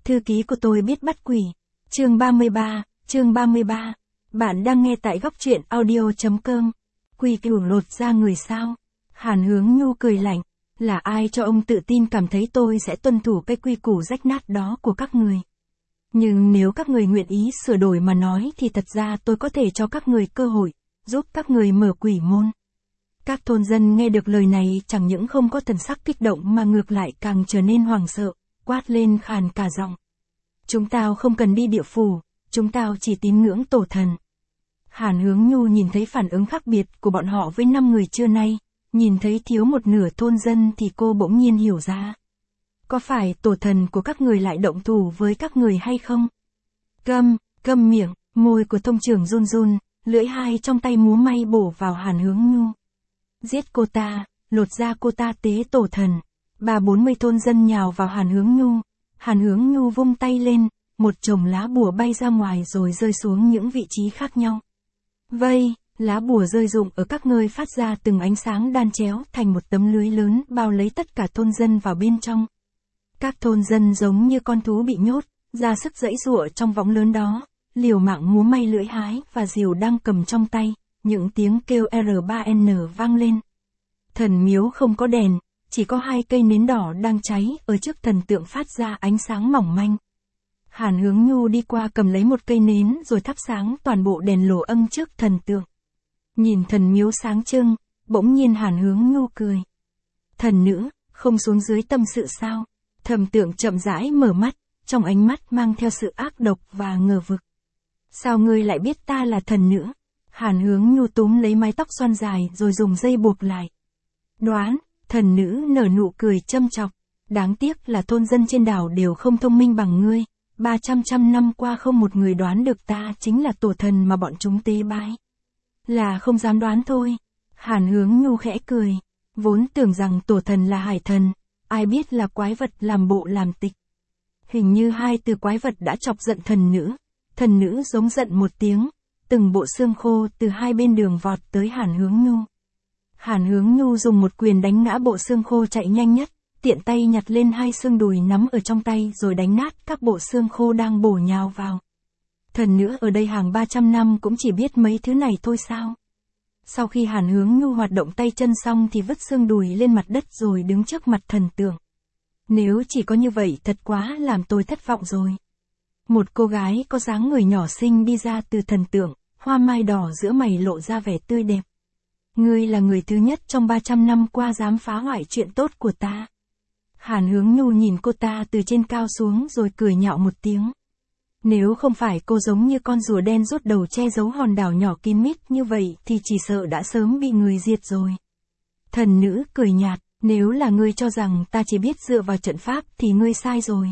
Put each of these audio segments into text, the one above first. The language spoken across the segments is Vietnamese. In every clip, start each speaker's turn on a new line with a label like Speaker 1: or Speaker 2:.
Speaker 1: Thư ký của tôi biết bắt quỷ. Chương 33. Bạn đang nghe tại góc truyện audio.com. Quy củ lột da người sao? Hàn Hướng Nhu cười lạnh. Là ai cho ông tự tin cảm thấy tôi sẽ tuân thủ cái quy củ rách nát đó của các người? Nhưng nếu các người nguyện ý sửa đổi mà nói thì thật ra tôi có thể cho các người cơ hội, giúp các người mở quỷ môn. Các thôn dân nghe được lời này chẳng những không có thần sắc kích động mà ngược lại càng trở nên hoảng sợ, quát lên khàn cả giọng. Chúng tao không cần đi địa phủ, chúng tao chỉ tín ngưỡng tổ thần. Hàn Hướng Nhu nhìn thấy phản ứng khác biệt của bọn họ với 5 người trưa nay, nhìn thấy thiếu một nửa thôn dân thì cô bỗng nhiên hiểu ra. Có phải tổ thần của các người lại động thủ với các người hay không? Câm miệng, môi của thông trưởng run run, lưỡi hai trong tay múa may bổ vào Hàn Hướng Nhu. Giết cô ta, lột da cô ta tế tổ thần. 30-40 thôn dân nhào vào Hàn Hướng Nhu. Hàn Hướng Nhu vung tay lên, một chồng lá bùa bay ra ngoài rồi rơi xuống những vị trí khác nhau. Vây, lá bùa rơi rụng ở các nơi phát ra từng ánh sáng đan chéo thành một tấm lưới lớn bao lấy tất cả thôn dân vào bên trong. Các thôn dân giống như con thú bị nhốt, ra sức giãy giụa trong võng lớn đó, liều mạng múa may lưỡi hái và diều đang cầm trong tay, những tiếng kêu R3N vang lên. Thần miếu không có đèn, chỉ có 2 cây nến đỏ đang cháy ở trước thần tượng phát ra ánh sáng mỏng manh. Hàn Hướng Nhu đi qua cầm lấy một cây nến rồi thắp sáng toàn bộ đèn lồ âm trước thần tượng. Nhìn thần miếu sáng trưng, bỗng nhiên Hàn Hướng Nhu cười. Thần nữ, không xuống dưới tâm sự sao? Thần tượng chậm rãi mở mắt, trong ánh mắt mang theo sự ác độc và ngờ vực. Sao ngươi lại biết ta là thần nữ? Hàn Hướng Nhu túm lấy mái tóc xoăn dài rồi dùng dây buộc lại. Đoán, thần nữ nở nụ cười châm chọc. Đáng tiếc là thôn dân trên đảo đều không thông minh bằng ngươi. 300 năm qua không một người đoán được ta chính là tổ thần mà bọn chúng tế bái. Là không dám đoán thôi. Hàn Hướng Nhu khẽ cười. Vốn tưởng rằng tổ thần là hải thần, ai biết là quái vật làm bộ làm tịch. Hình như 2 từ quái vật đã chọc giận thần nữ. Thần nữ giống giận một tiếng, từng bộ xương khô từ 2 bên đường vọt tới Hàn Hướng Nhu. Hàn Hướng Nhu dùng một quyền đánh ngã bộ xương khô chạy nhanh nhất, tiện tay nhặt lên 2 xương đùi nắm ở trong tay rồi đánh nát các bộ xương khô đang bổ nhào vào. Thần nữ ở đây hàng 300 năm cũng chỉ biết mấy thứ này thôi sao? Sau khi Hàn Hướng Nhu hoạt động tay chân xong thì vứt xương đùi lên mặt đất rồi đứng trước mặt thần tượng. Nếu chỉ có như vậy thật quá làm tôi thất vọng rồi. Một cô gái có dáng người nhỏ xinh đi ra từ thần tượng, hoa mai đỏ giữa mày lộ ra vẻ tươi đẹp. Ngươi là người thứ nhất trong 300 năm qua dám phá hoại chuyện tốt của ta. Hàn Hướng Nhu nhìn cô ta từ trên cao xuống rồi cười nhạo một tiếng. Nếu không phải cô giống như con rùa đen rút đầu che giấu hòn đảo nhỏ kín mít như vậy thì chỉ sợ đã sớm bị người diệt rồi. Thần nữ cười nhạt, nếu là ngươi cho rằng ta chỉ biết dựa vào trận pháp thì ngươi sai rồi.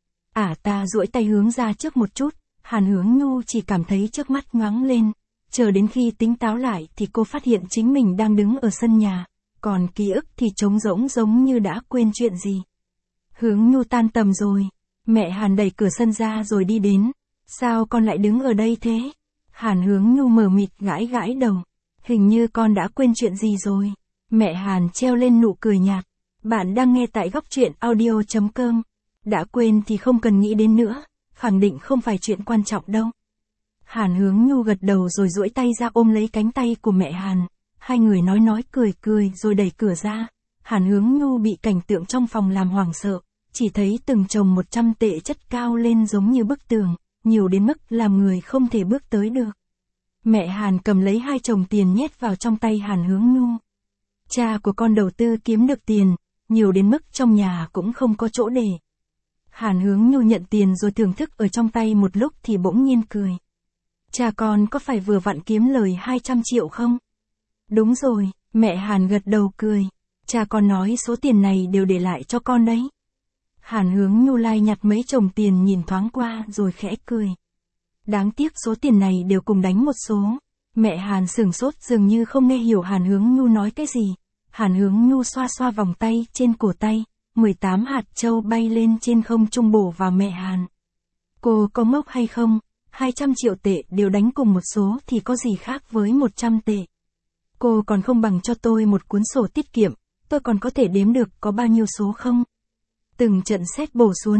Speaker 1: Ta duỗi tay hướng ra trước một chút, Hàn Hướng Nhu chỉ cảm thấy trước mắt nhoáng lên. Chờ đến khi tính táo lại thì cô phát hiện chính mình đang đứng ở sân nhà, còn ký ức thì trống rỗng giống như đã quên chuyện gì. Hướng Nhu tan tầm rồi. Mẹ Hàn đẩy cửa sân ra rồi đi đến. Sao con lại đứng ở đây thế? Hàn Hướng Nhu mờ mịt gãi đầu. Hình như con đã quên chuyện gì rồi. Mẹ Hàn treo lên nụ cười nhạt. Bạn đang nghe tại góc truyện audio.com. Đã quên thì không cần nghĩ đến nữa, khẳng định không phải chuyện quan trọng đâu. Hàn Hướng Nhu gật đầu rồi duỗi tay ra ôm lấy cánh tay của mẹ Hàn. 2 người nói cười rồi đẩy cửa ra. Hàn Hướng Nhu bị cảnh tượng trong phòng làm hoảng sợ, chỉ thấy từng chồng 100 tệ chất cao lên giống như bức tường, nhiều đến mức làm người không thể bước tới được. Mẹ Hàn cầm lấy 2 chồng tiền nhét vào trong tay Hàn Hướng Nhu. Cha của con đầu tư kiếm được tiền, nhiều đến mức trong nhà cũng không có chỗ để. Hàn Hướng Nhu nhận tiền rồi thưởng thức ở trong tay một lúc thì bỗng nhiên cười. Cha con có phải vừa vặn kiếm lời 200 triệu không? Đúng rồi, mẹ Hàn gật đầu cười. Cha con nói số tiền này đều để lại cho con đấy. Hàn Hướng Nhu lai nhặt mấy chồng tiền nhìn thoáng qua rồi khẽ cười. Đáng tiếc số tiền này đều cùng đánh một số. Mẹ Hàn sửng sốt dường như không nghe hiểu Hàn Hướng Nhu nói cái gì. Hàn Hướng Nhu xoa xoa vòng tay trên cổ tay. 18 hạt châu bay lên trên không trung bổ vào mẹ Hàn. Cô có ngốc hay không? 200 triệu tệ đều đánh cùng một số thì có gì khác với 100 tệ. Cô còn không bằng cho tôi một cuốn sổ tiết kiệm, tôi còn có thể đếm được có bao nhiêu số không? Từng trận sét bổ xuống,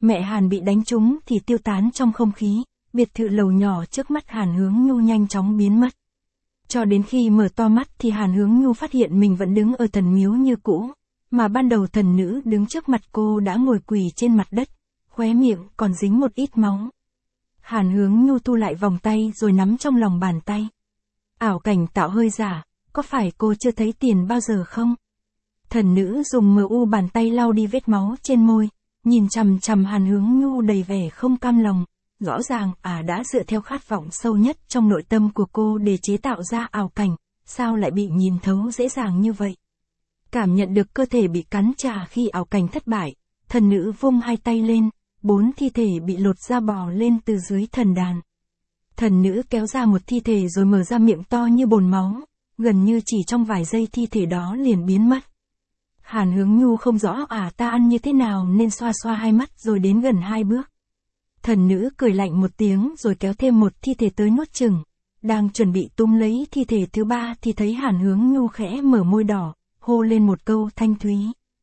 Speaker 1: Mẹ Hàn bị đánh trúng thì tiêu tán trong không khí, biệt thự lầu nhỏ trước mắt Hàn Hướng Nhu nhanh chóng biến mất. Cho đến khi mở to mắt thì Hàn Hướng Nhu phát hiện mình vẫn đứng ở thần miếu như cũ, mà ban đầu thần nữ đứng trước mặt cô đã ngồi quỳ trên mặt đất, khóe miệng còn dính một ít máu. Hàn Hướng Nhu thu lại vòng tay rồi nắm trong lòng bàn tay. Ảo cảnh tạo hơi giả, có phải cô chưa thấy tiền bao giờ không? Thần nữ dùng mu bàn tay lau đi vết máu trên môi, nhìn chằm chằm Hàn Hướng Nhu đầy vẻ không cam lòng. Rõ ràng đã dựa theo khát vọng sâu nhất trong nội tâm của cô để chế tạo ra ảo cảnh, sao lại bị nhìn thấu dễ dàng như vậy? Cảm nhận được cơ thể bị cắn trả khi ảo cảnh thất bại, thần nữ vung hai tay lên, 4 thi thể bị lột ra bò lên từ dưới thần đàn. Thần nữ kéo ra một thi thể rồi mở ra miệng to như bồn máu, gần như chỉ trong vài giây thi thể đó liền biến mất. Hàn Hướng Nhu không rõ ta ăn như thế nào nên xoa xoa hai mắt rồi đến gần 2 bước. Thần nữ cười lạnh một tiếng rồi kéo thêm một thi thể tới nuốt chửng. Đang chuẩn bị túm lấy thi thể thứ 3 thì thấy Hàn Hướng Nhu khẽ mở môi đỏ, hô lên một câu thanh thúy.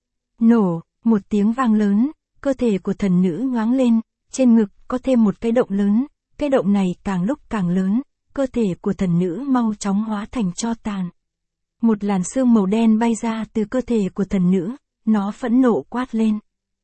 Speaker 1: Nổ, một tiếng vang lớn, cơ thể của thần nữ nhoáng lên, trên ngực có thêm một cái động lớn, cái động này càng lúc càng lớn, cơ thể của thần nữ mau chóng hóa thành tro tàn. Một làn sương màu đen bay ra từ cơ thể của thần nữ, nó phẫn nộ quát lên.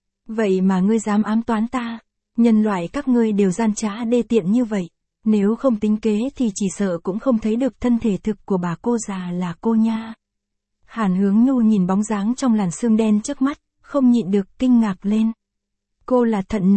Speaker 1: Vậy mà ngươi dám ám toán ta? Nhân loại các ngươi đều gian trá đê tiện như vậy, nếu không tính kế thì chỉ sợ cũng không thấy được thân thể thực của bà cô già là cô nha. Hàn Hướng Nhu nhìn bóng dáng trong làn sương đen trước mắt, không nhịn được kinh ngạc lên. Cô là thần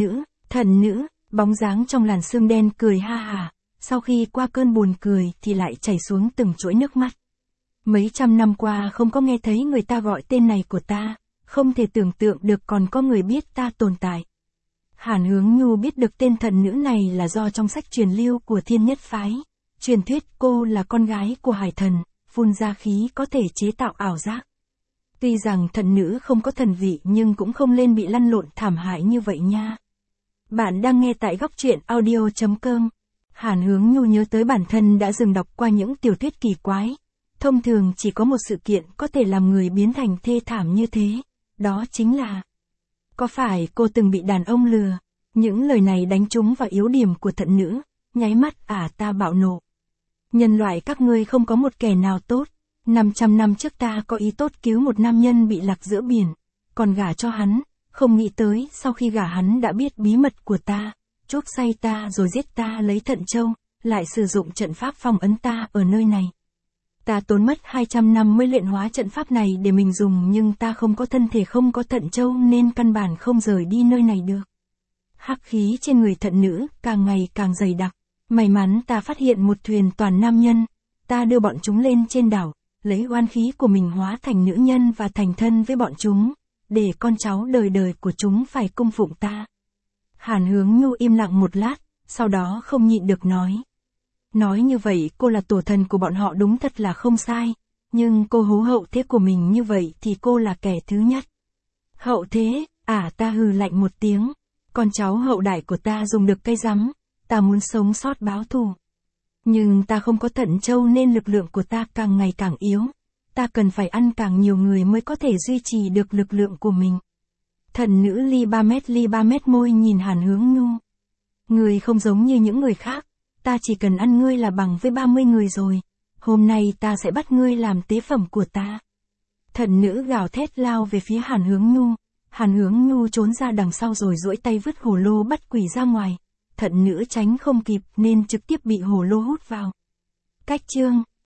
Speaker 1: nữ, bóng dáng trong làn sương đen cười ha hả, sau khi qua cơn buồn cười thì lại chảy xuống từng chuỗi nước mắt. Mấy trăm năm qua không có nghe thấy người ta gọi tên này của ta, không thể tưởng tượng được còn có người biết ta tồn tại. Hàn Hướng Nhu biết được tên thần nữ này là do trong sách truyền lưu của Thiên Nhất Phái, truyền thuyết cô là con gái của hải thần, phun ra khí có thể chế tạo ảo giác. Tuy rằng thần nữ không có thần vị nhưng cũng không lên bị lăn lộn thảm hại như vậy nha. Bạn đang nghe tại góc truyện audio.com. Hàn Hướng Nhu nhớ tới bản thân đã từng đọc qua những tiểu thuyết kỳ quái. Thông thường chỉ có một sự kiện có thể làm người biến thành thê thảm như thế, đó chính là có phải cô từng bị đàn ông lừa? Những lời này đánh trúng vào yếu điểm của thần nữ, nháy mắt ta bạo nộ. Nhân loại các ngươi không có một kẻ nào tốt. 500 năm trước ta có ý tốt cứu một nam nhân bị lạc giữa biển, còn gả cho hắn, không nghĩ tới sau khi gả hắn đã biết bí mật của ta, chuốc say ta rồi giết ta lấy thận châu, lại sử dụng trận pháp phong ấn ta ở nơi này. Ta tốn mất 200 năm mới luyện hóa trận pháp này để mình dùng nhưng ta không có thân thể không có thận châu nên căn bản không rời đi nơi này được. Hắc khí trên người thần nữ càng ngày càng dày đặc. May mắn ta phát hiện một thuyền toàn nam nhân, ta đưa bọn chúng lên trên đảo, lấy oan khí của mình hóa thành nữ nhân và thành thân với bọn chúng, để con cháu đời đời của chúng phải cung phụng ta. Hàn Hướng Nhu im lặng một lát, sau đó không nhịn được nói. Nói như vậy cô là tổ thần của bọn họ đúng thật là không sai, nhưng cô hố hậu thế của mình như vậy thì cô là kẻ thứ nhất. Hậu thế, ta hừ lạnh một tiếng, con cháu hậu đại của ta dùng được cây rắm, ta muốn sống sót báo thù. Nhưng ta không có thận châu nên lực lượng của ta càng ngày càng yếu, ta cần phải ăn càng nhiều người mới có thể duy trì được lực lượng của mình. Thần nữ ly 3 mét môi nhìn Hàn Hướng Nhu. Người không giống như những người khác, ta chỉ cần ăn ngươi là bằng với 30 người rồi, hôm nay ta sẽ bắt ngươi làm tế phẩm của ta. Thần nữ gào thét lao về phía Hàn Hướng Nhu, Hàn Hướng Nhu trốn ra đằng sau rồi duỗi tay vứt hồ lô bắt quỷ ra ngoài, thần nữ tránh không kịp nên trực tiếp bị hồ lô hút vào. Cách chương